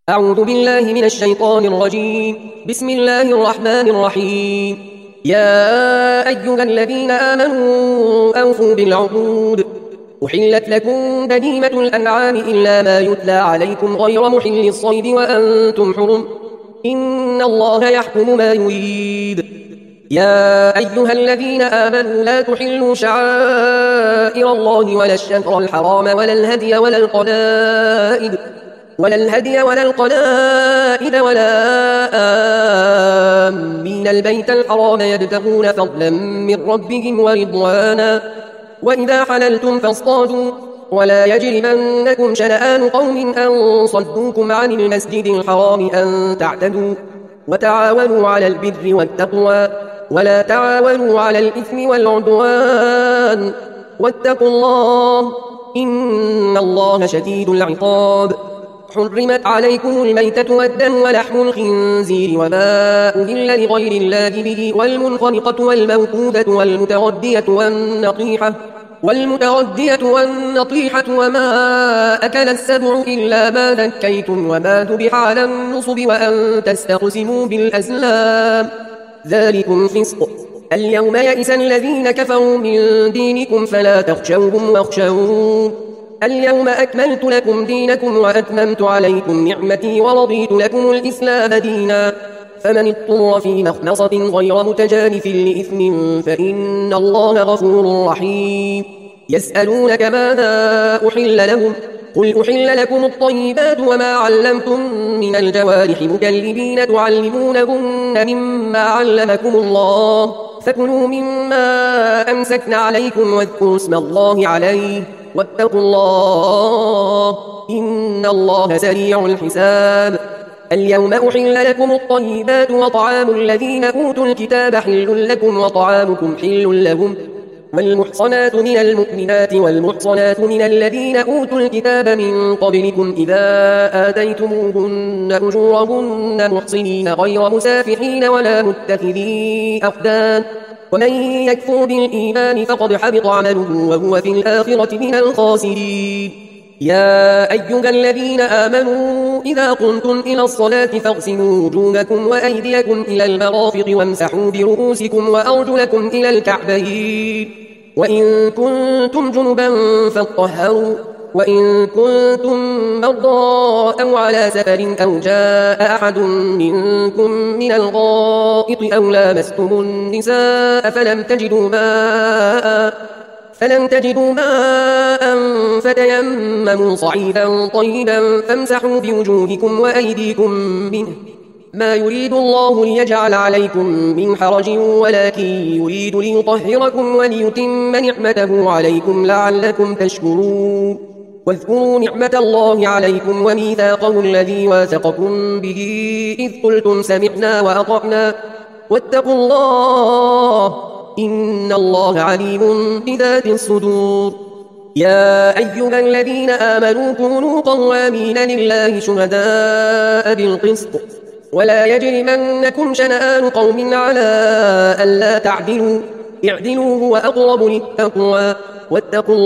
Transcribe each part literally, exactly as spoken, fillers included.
أعوذ بالله من الشيطان الرجيم. بسم الله الرحمن الرحيم. يا أيها الذين آمنوا أوفوا بالعقود. أحلت لكم بهيمة الأنعام إلا ما يتلى عليكم غير محل الصيد وأنتم حرم. إن الله يحكم ما يريد. يا أيها الذين آمنوا لا تحلوا شعائر الله ولا الشهر الحرام ولا الهدي ولا القلائد ولا الهدي ولا القلائد ولا آمين البيت الحرام يبتغون فضلا من ربهم ورضوانا. وإذا حللتم فاصطادوا ولا يجرمنكم شنآن قوم أن صدوكم عن المسجد الحرام أن تعتدوا. وتعاونوا على البر والتقوى ولا تعاونوا على الإثم والعدوان. واتقوا الله إن الله شديد العقاب. حرمت عليكم الميتة والدم ولحم الخنزير وما أهل لغير الله به والمنخنقة والموقوذة والمتردية والنطيحة والمتردية والنطيحة وما أكل السبع إلا ما ذكيتم وما ذبح على النصب وأن تستقسموا بالأزلام ذلكم فسق. اليوم يئس الذين كفروا من دينكم فلا تخشوهم واخشون. اليوم أكملت لكم دينكم وأتممت عليكم نعمتي ورضيت لكم الإسلام دينا. فمن اضطر في مخنصة غير متجانف لإثم فإن الله غفور رحيم. يسألونك ماذا أحل لهم قل أحل لكم الطيبات وما علمتم من الجوارح مكلبين تعلمونهن مما علمكم الله فكلوا مما أمسكن عليكم واذكروا اسم الله عليه واتقوا الله إن الله سريع الحساب. اليوم أحل لكم الطيبات وطعام الذين أوتوا الكتاب حل لكم وطعامكم حل لهم. والمحصنات من المؤمنات والمحصنات من الذين أوتوا الكتاب من قبلكم إذا آتيتموهن أجورهن محصنين غير مسافحين ولا متخذي أخدان. ومن يكفر بالإيمان فقد حبط عمله وهو في الآخرة من الخاسرين. يا أيها الذين آمنوا إذا قمتم إلى الصلاة فاغسلوا وجوهكم وأيديكم إلى المرافق وامسحوا برؤوسكم وأرجلكم إلى الكعبين وإن كنتم جنبا فاطهروا وإن كنتم مرضى أو على سفر أو جاء أحد منكم من الغائط أو لامستم النساء فلم تجدوا ماء فلم تجدوا ماء فتيمموا صعيدا طيبا فامسحوا بوجوهكم وأيديكم منه ما يريد الله ليجعل عليكم من حرج ولكن يريد ليطهركم وليتم نعمته عليكم لعلكم تشكرون. واذكروا نعمة الله عليكم وميثاقه الذي واثقكم به إذ قلتم سمعنا وأطعنا واتقوا الله إن الله عليم بذات الصدور. يا أيها الذين آمنوا كونوا قوامين لله شهداء بالقسط ولا يجرمنكم شنآن قوم على ألا تعدلوا اعدلوا هو أقرب للتقوى واتقوا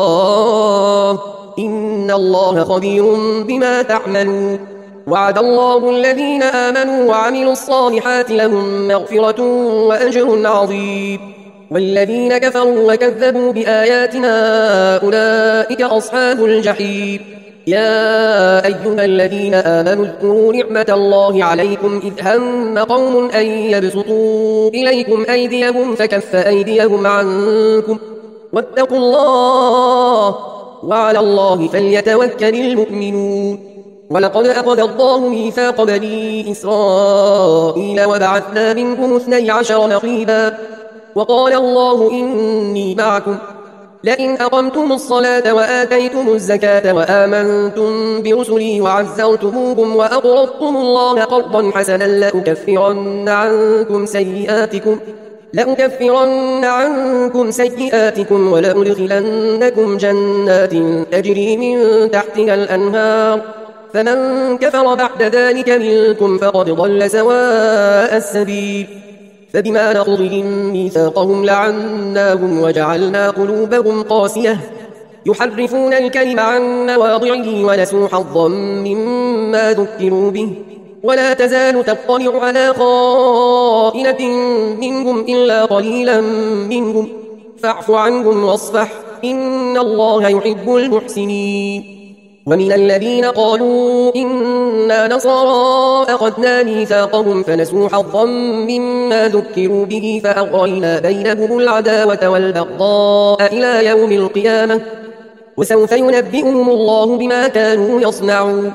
الله إن الله خبير بما تعملون. وعد الله الذين آمنوا وعملوا الصالحات لهم مغفرة وأجر عظيم. والذين كفروا وكذبوا بآياتنا أولئك أصحاب الجحيم. يا أيها الذين آمنوا اذكروا نعمة الله عليكم إذ هم قوم أن يبسطوا إليكم أيديهم فكف أيديهم عنكم واتقوا الله وعلى الله فليتوكل المؤمنون. ولقد أخذ الله ميثاق بني إسرائيل وبعثنا منهم اثني عشر نقيبا وقال الله إني معكم لئن أقمتم الصلاة وآتيتم الزكاة وآمنتم برسلي وعزرتموهم وأقرضتم الله قرضا حسنا لأكفرن عنكم سيئاتكم لأكفرن عنكم سيئاتكم ولأدخلنكم جنات تجري من تحتها الأنهار فمن كفر بعد ذلك منكم فقد ضل سواء السبيل. فبما نقضهم ميثاقهم لعناهم وجعلنا قلوبهم قاسية يحرفون الكلم عن مواضعه ونسوا حظا مما ذكروا به ولا تزال تطلع على خائنة منهم إلا قليلا منهم فاعف عنهم واصفح إن الله يحب المحسنين. ومن الذين قالوا إنا نصارى أخذنا ميثاقهم فنسوا حظا مما ذكروا به فأغرينا بينهم العداوة والبغضاء إلى يوم القيامة وسوف ينبئهم الله بما كانوا يصنعون.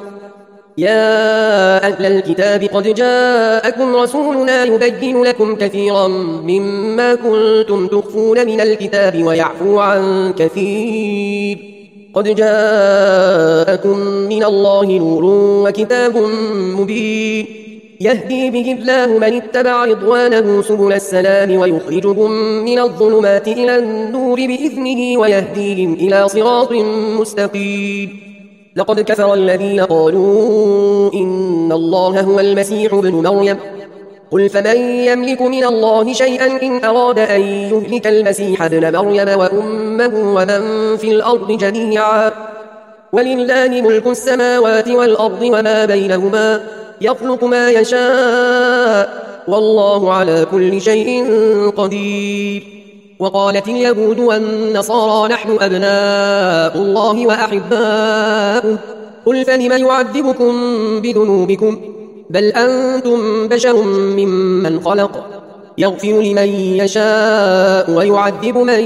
يا أهل الكتاب قد جاءكم رسولنا يبين لكم كثيرا مما كنتم تخفون من الكتاب ويعفو عن كثير قد جاءكم من الله نور وكتاب مبين يهدي به الله من اتبع رضوانه سبل السلام ويخرجهم من الظلمات إلى النور بإذنه ويهديهم إلى صراط مستقيم. لقد كفر الذين قالوا إن الله هو المسيح ابن مريم قل فمن يملك من الله شيئا إن أراد أن يهلك المسيح ابن مريم وأمه ومن في الأرض جميعا ولله ملك السماوات والأرض وما بينهما يخلق ما يشاء والله على كل شيء قدير. وقالت اليهود والنصارى نحن أبناء الله وأحباؤه قل فلم يعذبكم بذنوبكم بل أنتم بشر ممن خلق يغفر لمن يشاء ويعذب من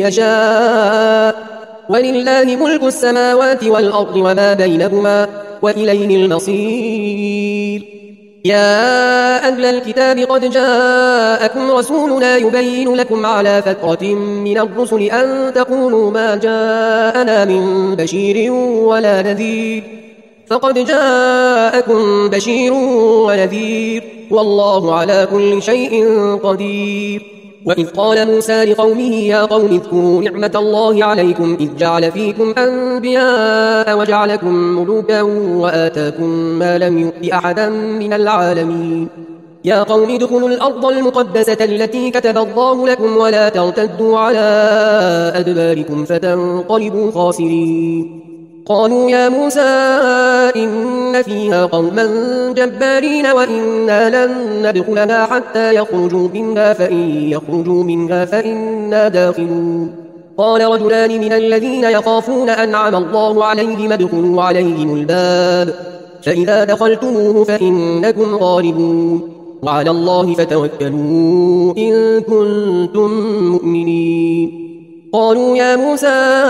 يشاء ولله ملك السماوات والأرض وما بينهما وإليه المصير. يا أهل الكتاب قد جاءكم رسولنا يبين لكم على فترة من الرسل أن تقولوا ما جاءنا من بشير ولا نذير فقد جاءكم بشير ونذير والله على كل شيء قدير. وإذ قال موسى لقومه يا قوم اذكروا نعمة الله عليكم إذ جعل فيكم أنبياء وجعلكم ملوكا وآتاكم ما لم يؤت أحدا من العالمين. يا قوم ادخلوا الأرض المقدسة التي كتب الله لكم ولا ترتدوا على أدباركم فتنقلبوا خاسرين. قالوا يا موسى إن فيها قوما جبارين وإنا لن ندخلها حتى يخرجوا منها فإن يخرجوا منها فإنا داخلون. قال رجلان من الذين يخافون أنعم الله عليهم ادخلوا عليهم الباب فإذا دخلتموه فإنكم غالبون وعلى الله فتوكلوا إن كنتم مؤمنين. قالوا يا موسى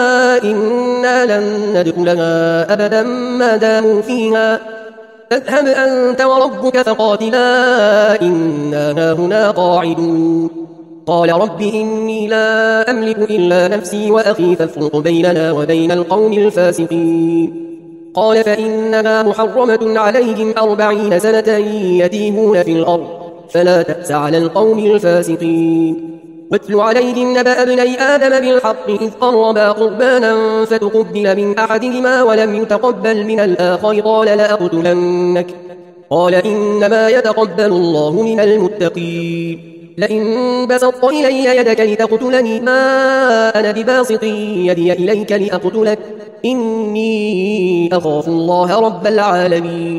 إنا لن ندخلها أبدا ما داموا فيها فاذهب أنت وربك فقاتلا إنا هاهنا قاعدون. قال رب إني لا أملك إلا نفسي وأخي فافرق بيننا وبين القوم الفاسقين. قال فإنها محرمة عليهم أربعين سنة يتيهون في الأرض فلا تأس على القوم الفاسقين. واتل عليهم نبأ ابني آدم بالحق إذ قربا قربانا فتقبل من أحدهما ولم يتقبل من الآخر قال لأقتلنك قال إنما يتقبل الله من المتقين. لئن بسطت إلي يدك لتقتلني ما أنا بباسط يدي إليك لأقتلك إني أخاف الله رب العالمين.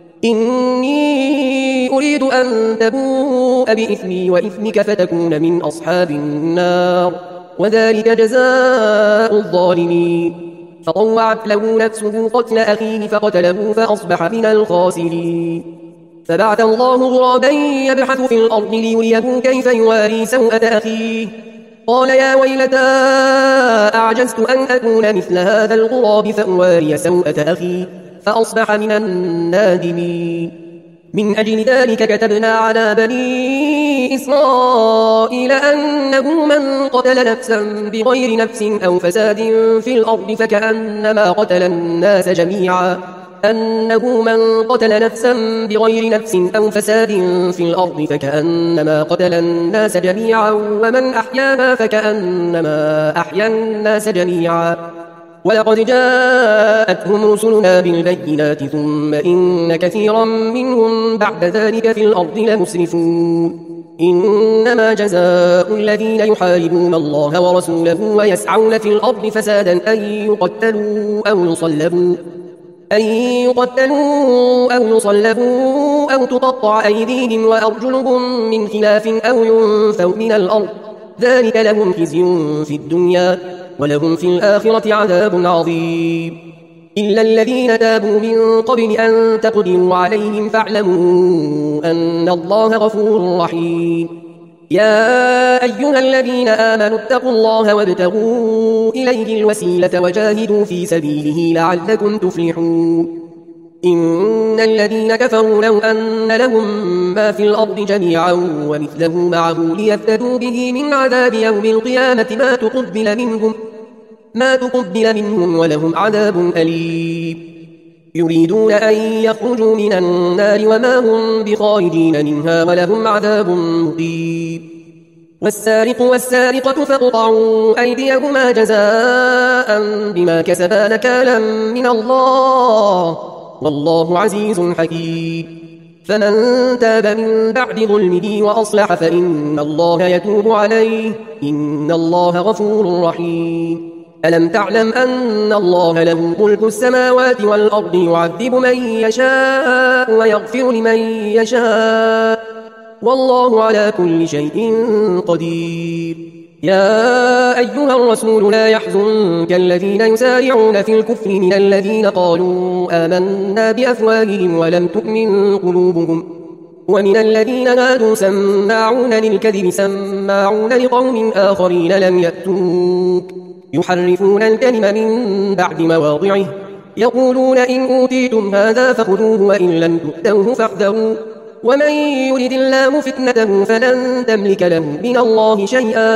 إني أريد أن تبوء بإثمي وإثمك فتكون من أصحاب النار وذلك جزاء الظالمين. فطوعت له نفسه قتل أخيه فقتله فأصبح من الخاسرين. فبعث الله غرابا يبحث في الأرض ليريه كيف يواري سوءة أخيه قال يا ويلتى أعجزت أن أكون مثل هذا الغراب فأواري سوءة أخي فأصبح من النادمين. من أجل ذلك كتبنا على بني إسرائيل أنه من قتل نفسا بغير نفس أو فساد في الأرض فكأنما قتل الناس جميعا أنه من قتل نفسا بغير نفس أو فساد في الأرض فكأنما قتل الناس جميعا ومن أحياها فكأنما أحيا الناس جميعا. ولقد جاءتهم رسلنا بالبينات ثم إن كثيرا منهم بعد ذلك في الأرض لمسرفون. إنما جزاء الذين يحاربون الله ورسوله ويسعون في الأرض فسادا أن يقتلوا أو يصلبوا أن يقتلوا أو يصلبوا أو تقطع أيديهم وأرجلهم من خلاف أو ينفوا من الأرض ذلك لهم خزي في الدنيا ولهم في الآخرة عذاب عظيم إلا الذين تابوا من قبل أن تقدروا عليهم فاعلموا أن الله غفور رحيم يا أيها الذين آمنوا اتقوا الله وابتغوا إليه الوسيلة وجاهدوا في سبيله لعلكم تفلحون إن الذين كفروا لو أن لهم ما في الأرض جميعا ومثله معه ليفتدوا به من عذاب يوم القيامة ما تقبل منهم ما تقبل منهم ولهم عذاب أليم يريدون أن يخرجوا من النار وما هم بخارجين منها ولهم عذاب مقيم والسارق والسارقة فاقطعوا أيديهما جزاء بما كسبا نكالا من الله والله عزيز حكيم فمن تاب من بعد ظلمه وأصلح فإن الله يتوب عليه إن الله غفور رحيم ألم تعلم أن الله له ملك السماوات والأرض يعذب من يشاء ويغفر لمن يشاء والله على كل شيء قدير يا أيها الرسول لا يحزنك الذين يسارعون في الكفر من الذين قالوا آمنا بأفواههم ولم تؤمن قلوبهم ومن الذين هادوا سماعون للكذب سماعون لقوم آخرين لم يأتوك يحرفون الكلم من بعد مواضعه يقولون إن أوتيتم هذا فخذوه وإن لم تؤتوه فاحذروا ومن يرد الله فتنته فلن تملك له من الله شيئا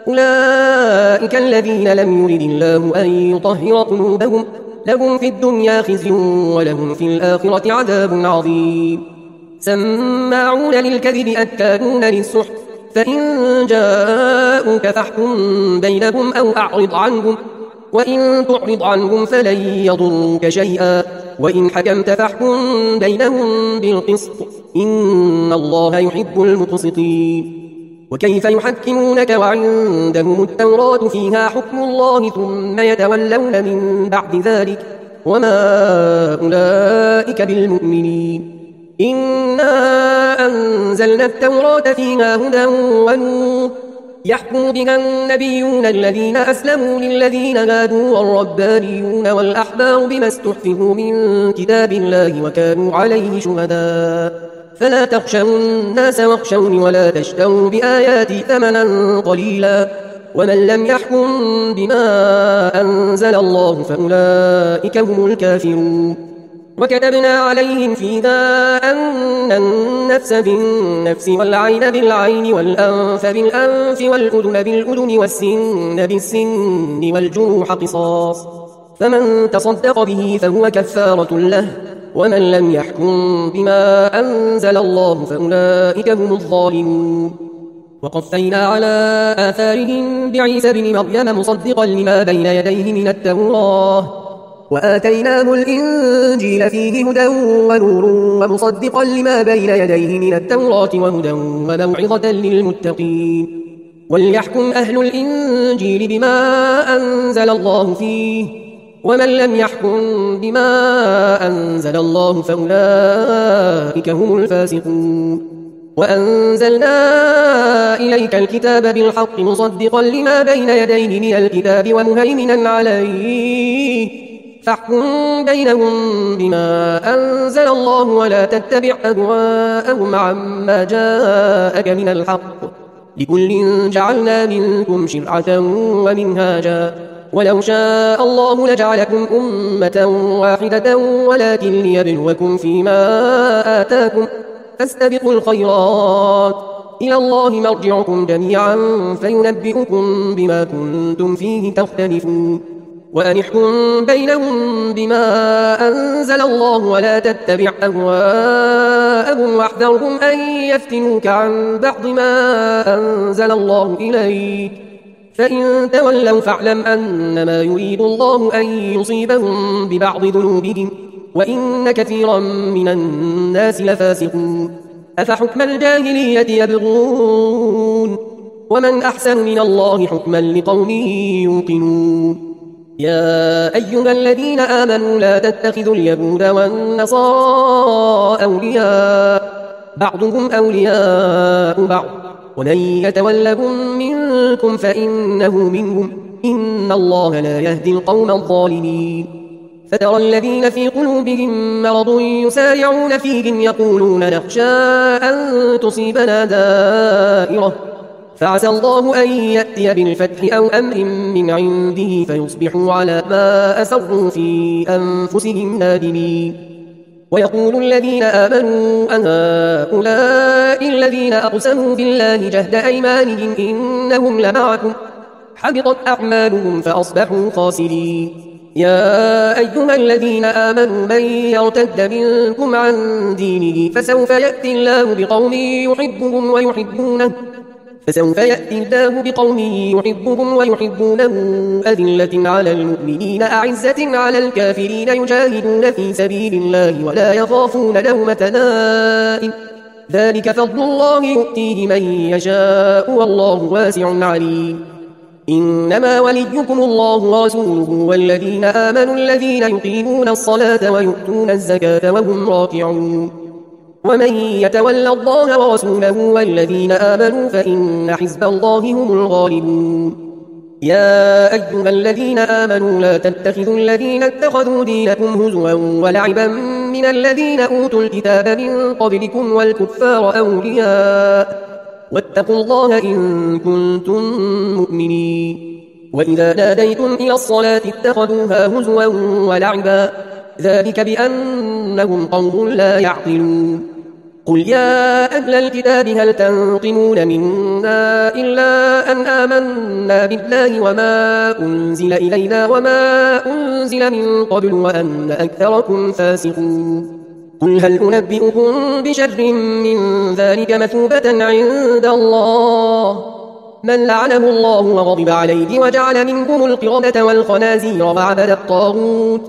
أولئك الذين لم يرد الله أن يطهر قلوبهم لهم في الدنيا خزي ولهم في الآخرة عذاب عظيم سماعون للكذب أكادون للسحت فإن جاءوك فاحكم بينهم أو أعرض عنهم وإن تعرض عنهم فلن يضروك شيئا وإن حكمت فاحكم بينهم بالقسط إن الله يحب المقسطين وكيف يحكمونك وعندهم التوراة فيها حكم الله ثم يتولون من بعد ذلك وما أولئك بالمؤمنين إنا أنزلنا التوراة فيها هدى ونور يحكم بها النبيون الذين أسلموا للذين هادوا والربانيون والأحبار بما استحفظوا من كتاب الله وكانوا عليه شهداء فلا تخشوا الناس واخشوني ولا تشتروا بآياتي ثمنا قليلا ومن لم يحكم بما أنزل الله فأولئك هم الكافرون وكتبنا عليهم فيها أن النفس بالنفس والعين بالعين والأنف بالأنف والأذن بالأذن والسن بالسن والجروح قصاص فمن تصدق به فهو كفارة له ومن لم يحكم بما أنزل الله فأولئك هم الظالمون وقفينا على آثارهم بعيسى بن مريم مصدقا لما بين يديه من التوراة وآتيناه الإنجيل فيه هدى ونور ومصدقا لما بين يديه من التوراة وهدى وموعظة للمتقين وليحكم أهل الإنجيل بما أنزل الله فيه ومن لم يحكم بما أنزل الله فأولئك هم الفاسقون وأنزلنا إليك الكتاب بالحق مصدقا لما بين يديه من الكتاب ومهيمنا عليه فاحكم بينهم بما أنزل الله ولا تتبع أهواءهم عما جاءك من الحق لكل جعلنا منكم شرعة ومنهاجا ولو شاء الله لجعلكم أمة واحدة ولكن ليبلوكم فيما آتاكم فاستبقوا الخيرات إلى الله مرجعكم جميعا فينبئكم بما كنتم فيه تختلفون وأنحكم بينهم بما أنزل الله ولا تتبع أهواءهم واحذرهم أن يفتنوك عن بعض ما أنزل الله إليك فإن تولوا فاعلم أنما يريد الله أن يصيبهم ببعض ذنوبهم وإن كثيرا من الناس لفاسقون أفحكم الجاهلية يبغون ومن أحسن من الله حكما لقوم يوقنون يا أيها الذين آمنوا لا تتخذوا اليهود والنصارى أولياء بعضهم أولياء بعض ومن يتولهم منكم فإنه منهم إن الله لا يهدي القوم الظالمين فترى الذين في قلوبهم مرض يسارعون فيهم يقولون نخشى أن تصيبنا دائرة فعسى الله أن يأتي بالفتح أو أمر من عنده فيصبحوا على ما أسروا في أنفسهم نادمين ويقول الذين آمنوا أن هؤلاء الذين أقسموا بالله جهد أيمانهم إنهم لمعكم حبطت أعمالهم فأصبحوا خاسرين يا أيها الذين آمنوا من يرتد منكم عن دينه فسوف يأتي الله بقوم يحبهم ويحبونه فسوف يأتي الله بقوم يحبهم ويحبونه أذلة على المؤمنين أعزة على الكافرين يجاهدون في سبيل الله ولا يخافون لومة لائم ذلك فضل الله يؤتيه من يشاء والله واسع عليم إنما وليكم الله ورسوله والذين آمنوا الذين يقيمون الصلاة ويؤتون الزكاة وهم راكعون ومن يتولى الله ورسوله والذين آمنوا فإن حزب الله هم الغالبون يا أيها الذين آمنوا لا تتخذوا الذين اتخذوا دينكم هزوا ولعبا من الذين أوتوا الكتاب من قبلكم والكفار أولياء واتقوا الله إن كنتم مؤمنين وإذا ناديتم إلى الصلاة اتخذوها هزوا ولعبا ذلك بأنهم قوم لا يعقلون قل يا أهل الكتاب هل تنقمون منا إلا أن آمنا بالله وما أنزل إلينا وما أنزل من قبل وأن أكثركم فاسقون قل هل أنبئكم بشر من ذلك مثوبة عند الله من لعنه الله وغضب عليه وجعل منهم القردة والخنازير وعبد الطاغوت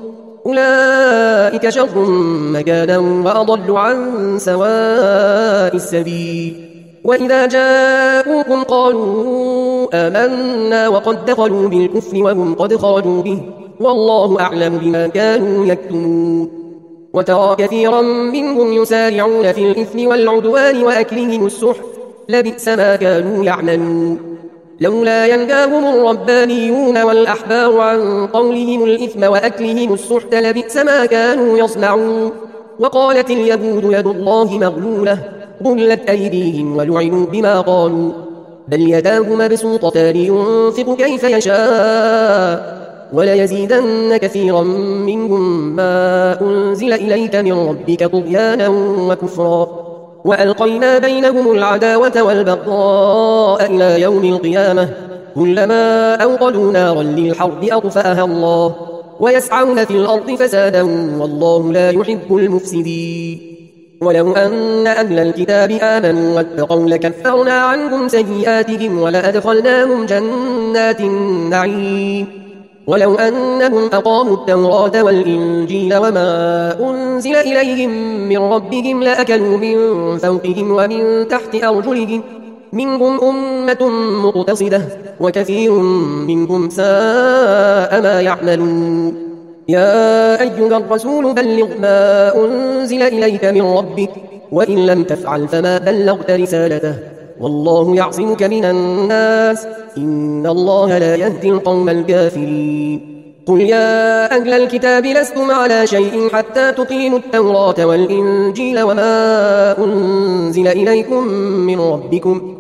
أولئك شر مكانا وأضل عن سواء السبيل وإذا جاءوكم قالوا آمنا وقد دخلوا بالكفر وهم قد خرجوا به والله أعلم بما كانوا يكتمون وترى كثيرا منهم يسارعون في الإثم والعدوان وأكلهم السحت لبئس ما كانوا يعملون لولا ينهاهم الربانيون والأحبار عن قولهم الإثم وأكلهم السحت لبئس ما كانوا يصنعون وقالت اليهود يد الله مغلولة غلت أيديهم ولعنوا بما قالوا بل يداه مبسوطتان ينفق كيف يشاء وليزيدن كثيرا منهم ما أنزل إليك من ربك طغيانا وكفرا وألقينا بينهم العداوة والبغضاء إلى يوم القيامة كلما أوقدوا نارا للحرب أطفأها الله ويسعون في الأرض فسادا والله لا يحب المفسدين ولو أن أهل الكتاب آمنوا واتقوا لكفرنا عنهم سيئاتهم ولأدخلناهم جنات النعيم ولو أنهم أقاموا التوراة والإنجيل وما أنزل إليهم من ربهم لأكلوا من فوقهم ومن تحت أرجلهم منهم أمة مقتصدة وكثير منهم ساء ما يعملون يا أيها الرسول بلغ ما أنزل إليك من ربك وإن لم تفعل فما بلغت رسالته والله يعصمك من الناس إن الله لا يهدي القوم الكافرين قل يا أهل الكتاب لستم على شيء حتى تقيموا التوراة والإنجيل وما أنزل إليكم من ربكم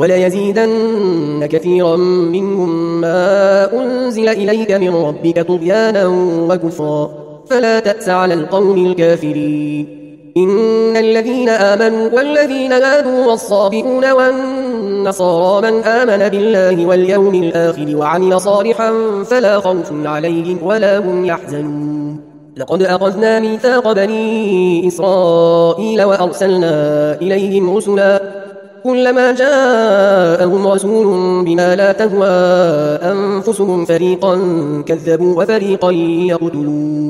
وليزيدن كثيرا منهم ما أنزل إليك من ربك طغيانا وكفرا فلا تأس على القوم الكافرين إن الذين آمنوا والذين هادوا والصابئون والنصارى من آمن بالله واليوم الآخر وعمل صالحا فلا خوف عليهم ولا هم يحزنون لقد أخذنا ميثاق بني إسرائيل وأرسلنا إليهم رسلا كلما جاءهم رسول بما لا تهوى أنفسهم فريقا كذبوا وفريقا يقتلون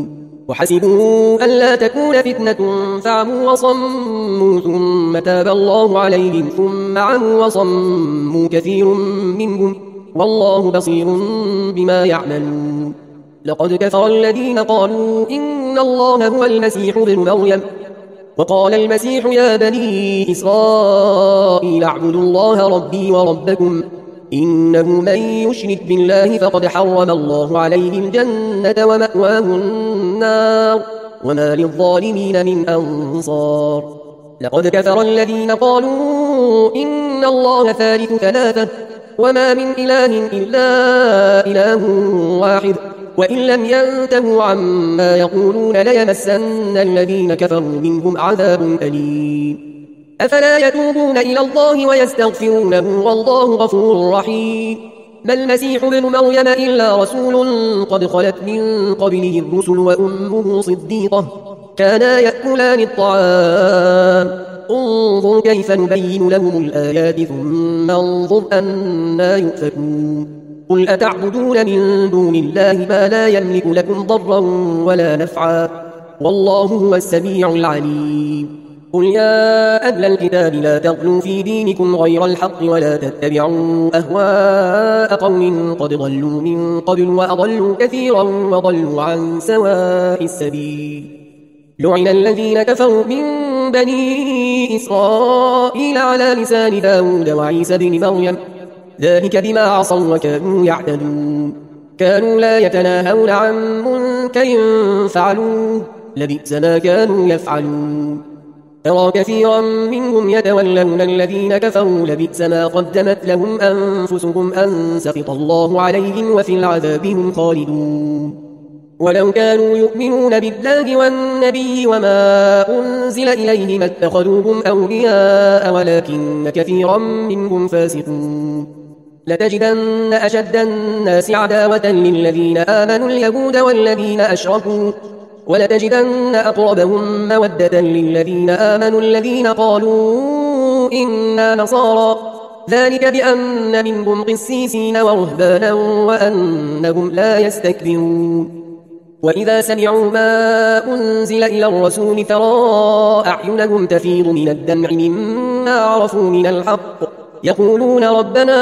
وحسبوا أن لا تكون فتنة فعموا وصموا ثم تاب الله عليهم ثم عموا وصموا كثير منهم والله بصير بما يعملون. لقد كفر الذين قالوا إن الله هو المسيح ابن مريم وقال المسيح يا بني إسرائيل اعبدوا الله ربي وربكم إنه من يشرك بالله فقد حرم الله عليه الجنة ومأواه النار وما للظالمين من أنصار. لقد كفر الذين قالوا إن الله ثالث ثلاثة وما من إله إلا إله واحد وإن لم ينتهوا عما يقولون ليمسن الذين كفروا منهم عذاب أليم. أفلا يتوبون إلى الله ويستغفرونه والله غفور رحيم. ما المسيح ابن مريم إلا رسول قد خلت من قبله الرسل وأمه صديقة كانا يأكلان الطعام انظر كيف نبين لهم الآيات ثم انظر أنا يؤفكون. قل أتعبدون من دون الله ما لا يملك لكم ضرا ولا نفعا والله هو السميع العليم. قل يا أهل الكتاب لا تغلوا في دينكم غير الحق ولا تتبعوا أهواء قوم قد ضلوا من قبل وأضلوا كثيرا وضلوا عن سواء السبيل. لعن الذين كفروا من بني إسرائيل على لسان داود وعيسى بن مريم ذلك بما عصوا وكانوا يعتدون كانوا لا يتناهون عن منكر فعلوه لبئس ما كانوا يفعلون. ترى كثيرا منهم يتولون الذين كفروا لبئس ما قدمت لهم أنفسهم أن سخط الله عليهم وفي العذاب هم خالدون. ولو كانوا يؤمنون بالله والنبي وما أنزل إليه ما اتخذوهم أولياء ولكن كثيرا منهم فاسقون. لتجدن أشد الناس عداوة للذين آمنوا اليهود والذين أشركوا ولتجدن أقربهم مودة للذين آمنوا الذين قالوا إنا نصارى ذلك بأن منهم قسيسين ورهبانا وأنهم لا يستكبرون. وإذا سمعوا ما أنزل إلى الرسول ترى أعينهم تفيض من الدمع مما عرفوا من الحق يقولون ربنا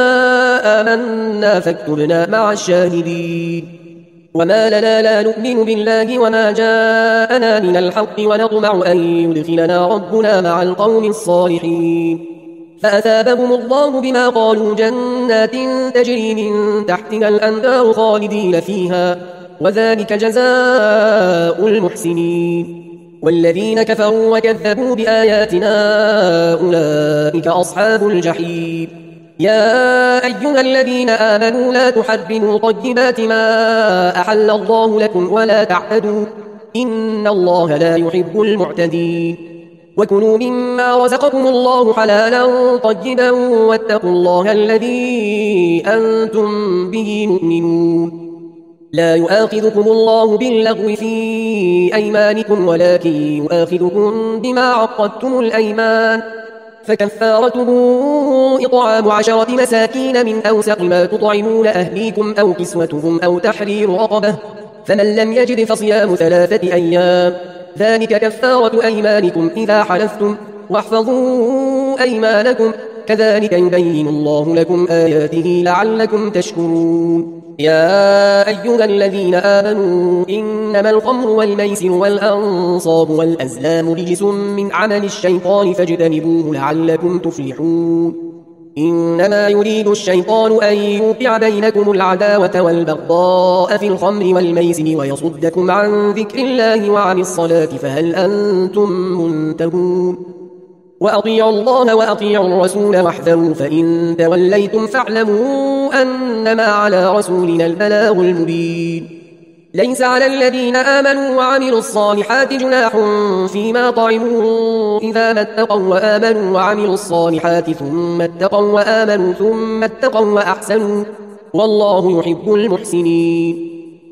آمنا فاكتبنا مع الشاهدين. وما لنا لا نؤمن بالله وما جاءنا من الحق ونطمع أن يدخلنا ربنا مع القوم الصالحين. فأثابهم الله بما قالوا جنات تجري من تحتها الأنهار خالدين فيها وذلك جزاء المحسنين. والذين كفروا وكذبوا بآياتنا أولئك أصحاب الجحيم. يا أيها الذين آمنوا لا تحرموا طيبات ما أحل الله لكم ولا تعتدوا إن الله لا يحب المعتدين. وكلوا مما رزقكم الله حلالا طيبا واتقوا الله الذي أنتم به مؤمنون. لا يؤاخذكم الله باللغو في أيمانكم ولكن يؤاخذكم بما عقدتم الأيمان فكفارته إطعام عشرة مساكين من أوسط ما تطعمون أهليكم أو كسوتهم أو تحرير رقبة فمن لم يجد فصيام ثلاثة أيام ذلك كفارة أيمانكم إذا حلفتم واحفظوا أيمانكم كذلك يبين الله لكم آياته لعلكم تشكرون. يا أيها الذين آمنوا إنما الخمر والميسر والأنصاب والأزلام رجس من عمل الشيطان فاجتنبوه لعلكم تفلحون. إنما يريد الشيطان أن يوقع بينكم العداوة والبغضاء في الخمر والميسر ويصدكم عن ذكر الله وعن الصلاة فهل أنتم منتهون. وأطيعوا الله وأطيعوا الرسول واحذروا فإن توليتم فاعلموا أنما على رسولنا البلاغ المبين. ليس على الذين آمنوا وعملوا الصالحات جناح فيما طعموا إذا ما اتقوا وآمنوا وعملوا الصالحات ثم اتقوا وآمنوا ثم اتقوا وأحسنوا والله يحب المحسنين.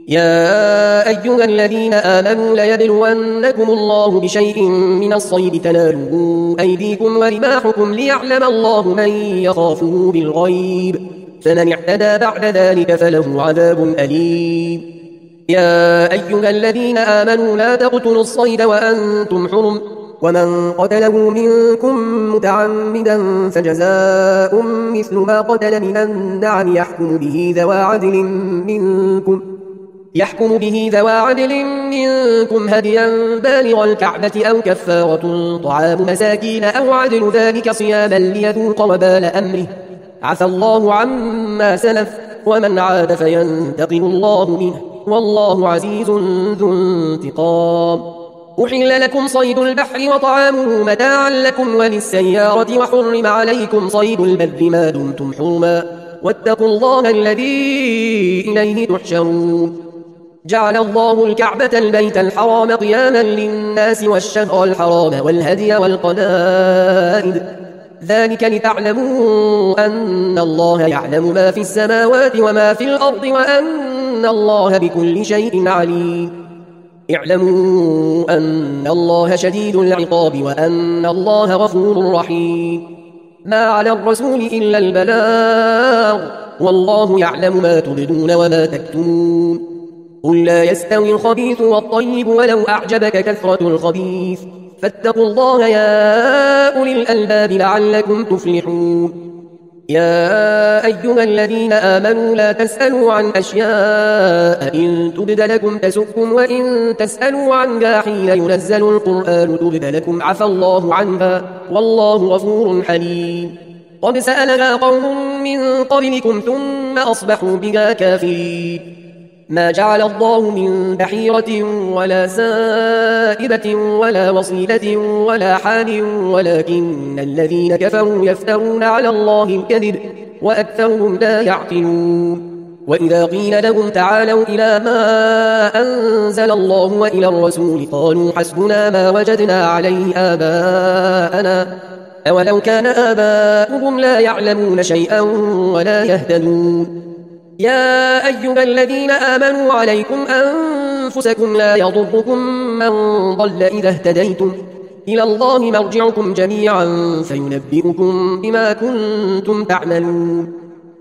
يا أيها الذين آمنوا ليبلونكم الله بشيء من الصيد تناله أيديكم ورماحكم ليعلم الله من يخافه بالغيب فمن اعتدى بعد ذلك فله عذاب أليم. يا أيها الذين آمنوا لا تقتلوا الصيد وأنتم حرم ومن قتله منكم متعمدا فجزاء مثل ما قتل من النعم يحكم به ذوى عدل منكم يحكم به ذوى عدل منكم هديا بالغ الكعبة أو كفارة طعام مساكين أو عدل ذلك صياما ليذوق وبال أمره عفى الله عما سلف ومن عاد فينتقم الله منه والله عزيز ذو انتقام. أحل لكم صيد البحر وطعامه متاعا لكم وللسيارة وحرم عليكم صيد البر ما دمتم حرما واتقوا الله الذي إليه تحشرون. جعل الله الكعبة البيت الحرام قياما للناس والشهر الحرام والهدي والقلائد ذلك لتعلموا أن الله يعلم ما في السماوات وما في الأرض وأن الله بكل شيء عليم. اعلموا أن الله شديد العقاب وأن الله غفور رحيم. ما على الرسول إلا البلاغ والله يعلم ما تبدون وما تكتمون. قل لا يستوي الخبيث والطيب ولو أعجبك كثرة الخبيث فاتقوا الله يا أولي الألباب لعلكم تفلحون. يا أيها الذين آمنوا لا تسألوا عن أشياء إن تبد لكم تسؤكم وإن تسألوا عنها حين ينزل القرآن تبد لكم عفى الله عنها والله غفور حليم. قد سألها قوم من قبلكم ثم أصبحوا بها كافرين. ما جعل الله من بحيرة ولا سائبة ولا وصيلة ولا حام ولكن الذين كفروا يفترون على الله الكذب وأكثرهم لا يعقلون. وإذا قيل لهم تعالوا إلى ما أنزل الله وإلى الرسول قالوا حسبنا ما وجدنا عليه آباءنا أولو كان آباؤهم لا يعلمون شيئا ولا يهتدون. يا أيها الذين آمنوا عليكم أنفسكم لا يضركم من ضل إذا اهتديتم إلى الله مرجعكم جميعا فينبئكم بما كنتم تعملون.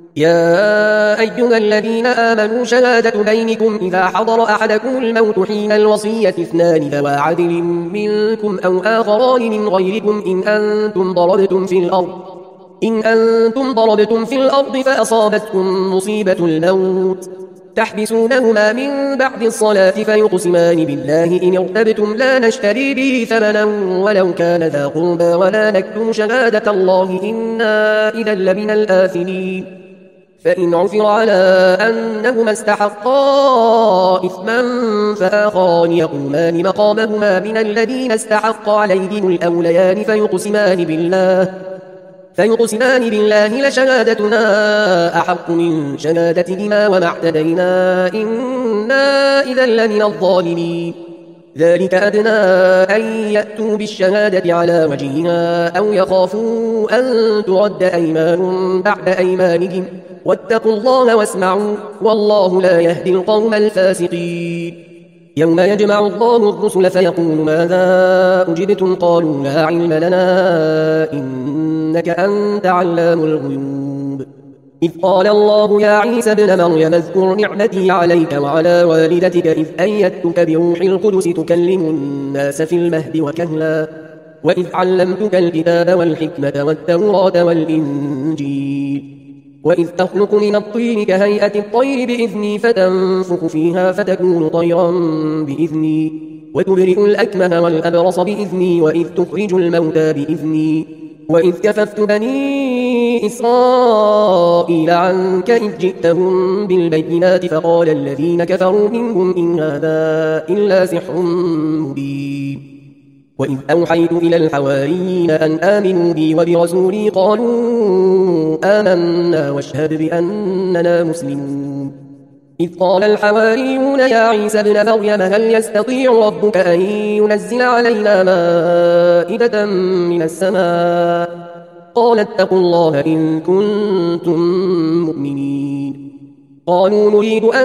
يا أيها الذين آمنوا شهادة بينكم إذا حضر أحدكم الموت حين الوصية اثنان ذوى عدل منكم أو آخران من غيركم إن أنتم ضربتم في الأرض إن أنتم ضربتم في الأرض فأصابتكم مصيبة الموت تحبسونهما من بعد الصلاة فيقسمان بالله إن ارتبتم لا نشتري به ثمنا ولو كان ذا قربى ولا نكتم شهادة الله إنا إذا لمن الآثمين. فإن عثر على أنهما استحقا إثما فآخران يقومان مقامهما من الذين استحق عليهم الأوليان فيقسمان بالله فيقسمان بالله لشهادتنا أحق من شهادتهما وما اعتدينا إنا إذا لمن الظالمين. ذلك أدنى أن يأتوا بالشهادة على وجهها أو يخافوا أن ترد أيمان بعد أيمانهم واتقوا الله واسمعوا والله لا يهدي القوم الفاسقين. يوم يجمع الله الرسل فيقول ماذا أجبتم قالوا لا علم لنا إنك أنت علام الغيوب. إذ قال الله يا عيسى ابن مريم اذكر نعمتي عليك وعلى والدتك إذ أيدتك بروح القدس تكلم الناس في المهد وكهلا وإذ علمتك الكتاب والحكمة والتوراة والإنجيل وإذ تخلق من الطين كهيئة الطير بإذني فتنفخ فيها فتكون طيرا بإذني وتبرئ الأكمه والأبرص بإذني وإذ تخرج الموتى بإذني وإذ كففت بني إسرائيل عنك إذ جئتهم بالبينات فقال الذين كفروا منهم إن هذا إلا سحر مبين. وإذ أوحيت إلى الحواريين أن آمنوا بي وبرسولي قالوا آمنا واشهد بأننا مسلمون. إذ قال الحواريون يا عيسى ابن مريم هل يستطيع ربك أن ينزل علينا مائدة من السماء قال اتقوا الله إن كنتم مؤمنين. قالوا نريد أن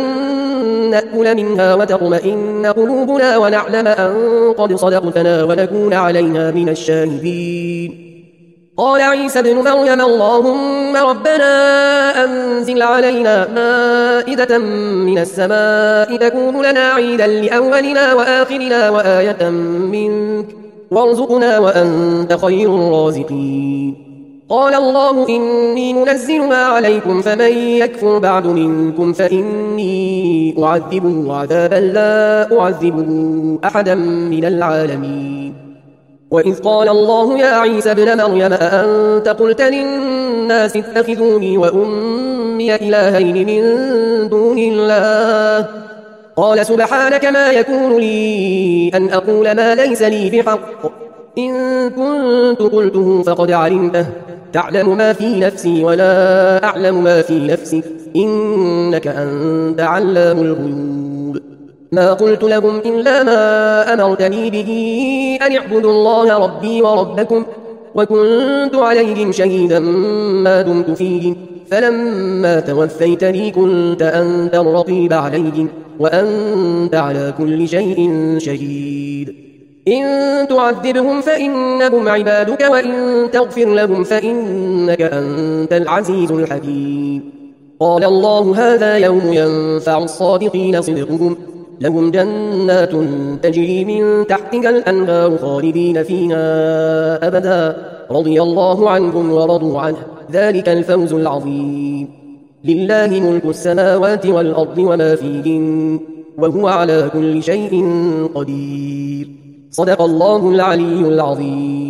نأكل منها وتطمئن قلوبنا ونعلم أن قد صدقتنا ونكون عليها من الشاهدين. قال عيسى ابن مريم اللهم ربنا أنزل علينا مائدة من السماء تكون لنا عيدا لأولنا وآخرنا وآية منك وارزقنا وأنت خير الرازقين قال الله إني منزلها عليكم فمن يكفر بعد منكم فإني أعذبه عذابا لا أعذبه أحدا من العالمين وإذ قال الله يا عيسى ابن مريم أأنت قلت للناس اتخذوني وأمي إلهين من دون الله قال سبحانك ما يكون لي أن أقول ما ليس لي بحق إن كنت قلته فقد علمته تعلم ما في نفسي ولا أعلم ما في نفسك إنك أنت علام الغيوب ما قلت لهم إلا ما أمرتني به أن اعبدوا الله ربي وربكم وكنت عليهم شهيدا ما دمت فيهم فلما توفيتني كنت أنت الرقيب عليهم وأنت على كل شيء شهيد إن تعذبهم فإنهم عبادك وإن تغفر لهم فإنك أنت العزيز الحكيم قال الله هذا يوم ينفع الصادقين صدقهم لهم جنات تجري من تحتها الأنهار خالدين فيها أبدا رضي الله عنهم ورضوا عنه ذلك الفوز العظيم لله ملك السماوات والأرض وما فيهن وهو على كل شيء قدير صدق الله العلي العظيم.